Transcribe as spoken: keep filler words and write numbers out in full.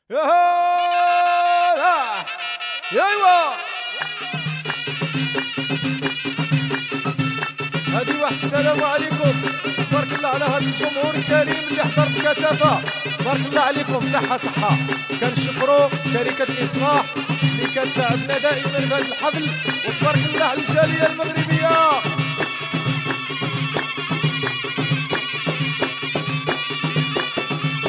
يا هلا يا ايوا هادي واحد السلام عليكم. تبارك الله على هذا الجمهور الكريم اللي حضر بكثافه. تبارك الله عليكم. صحه صحه. كنشكروا شركه الاصلاح اللي كتساعدنا دائما في هذا الحفل، وتبارك الله على الجاليه المغربيه.